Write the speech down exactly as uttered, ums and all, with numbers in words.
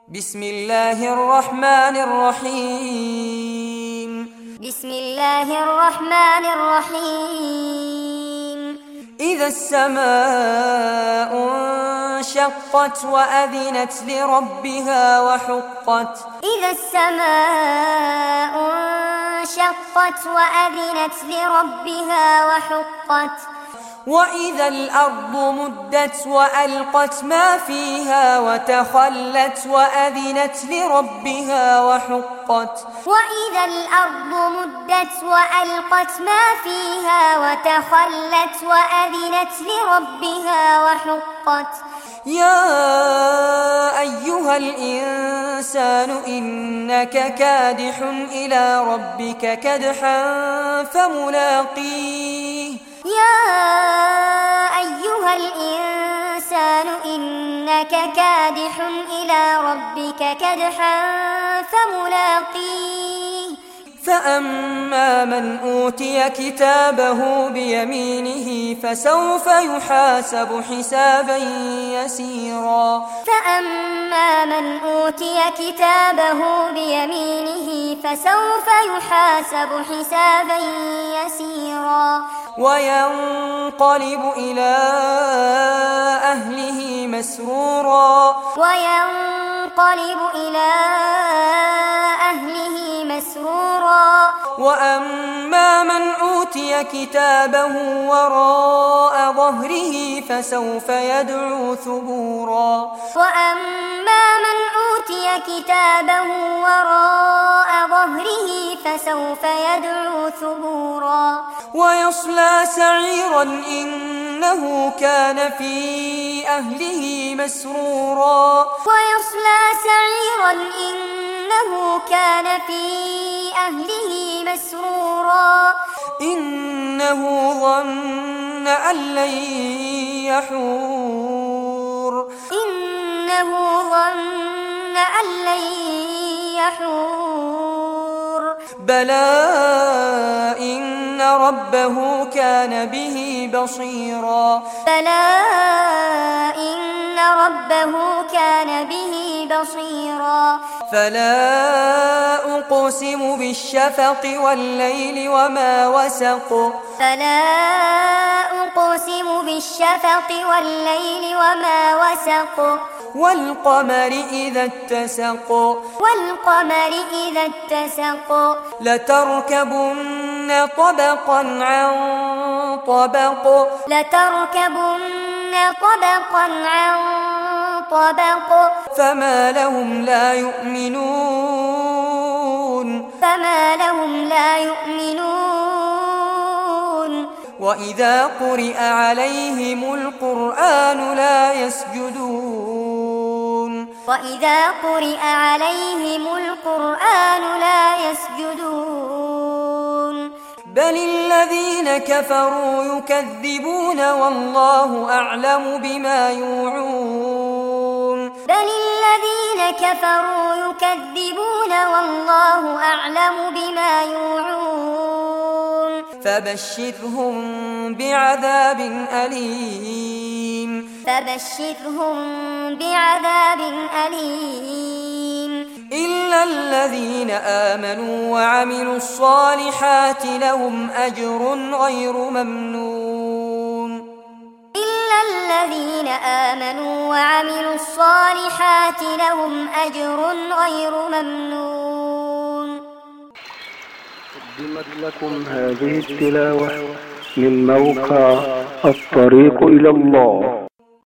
بسم الله الرحمن الرحيم بسم الله الرحمن الرحيم إذا السماء انشقت وأذنت لربها وحقت إذا السماء انشقت وأذنت لربها وحقت وإذا الأرض مدت وألقت ما فيها وتخلت وأذنت لربها وحقت وإذا الأرض مدت وألقت ما فيها وتخلت وأذنت لربها وحقت يا أيها الإنسان إنك كادح إلى ربك كدحا فملاقيه يا أيها الإنسان إنك كادح إلى ربك كدحا فملاقيه فأما من أوتي كتابه بيمينه فسوف يحاسب حسابا يسيرا فأما من أوتي كتابه بيمينه فسوف يحاسب حسابا يسيرا وينقلب إلى أهله مسرورا وينقلب إلى أهله مسرورا وأما من أوتي كتابه وراء ظهره فسوف يدعو ثبورا وأما من أوتي كتابه وراء ظهره فسوف يدعو ثبورا ويصلى سعيرا إنه كان في أهله مسرورا ويصلى سعيرا إنه كان في أهله مسرورا إنه ظن أن لن يحور إنه ظن أن لن يحور بلى إن ربه كان به بصيرا بلى إن ربه كان به بصيرا فلا أقسم بالشفق والليل وما وسق فلا أقسم بالشفق والليل وما وسق والقمر إذا اتسق والقمر إذا اتسق لتركبن طبقا عن طبق لتركبن طبقا عن طبق فما لهم لا يؤمنون فما لهم لا يؤمنون وإذا قرئ عليهم القرآن لا يسجدون وإذا قرئ عليهم القرآن لا يسجدون بل الذين كفروا يكذبون والله أعلم بما يوعون بل الذين كفروا يكذبون والله أعلم بما يوعون فبشرهم بعذاب أليم فبشرهم بعذاب أليم إلا الذين آمنوا وعملوا الصالحات لهم أجر غير ممنون إلا الذين آمنوا وعملوا الصالحات لهم أجر غير ممنون. قدمت لكم هذه التلاوة من موقع الطريق إلى الله.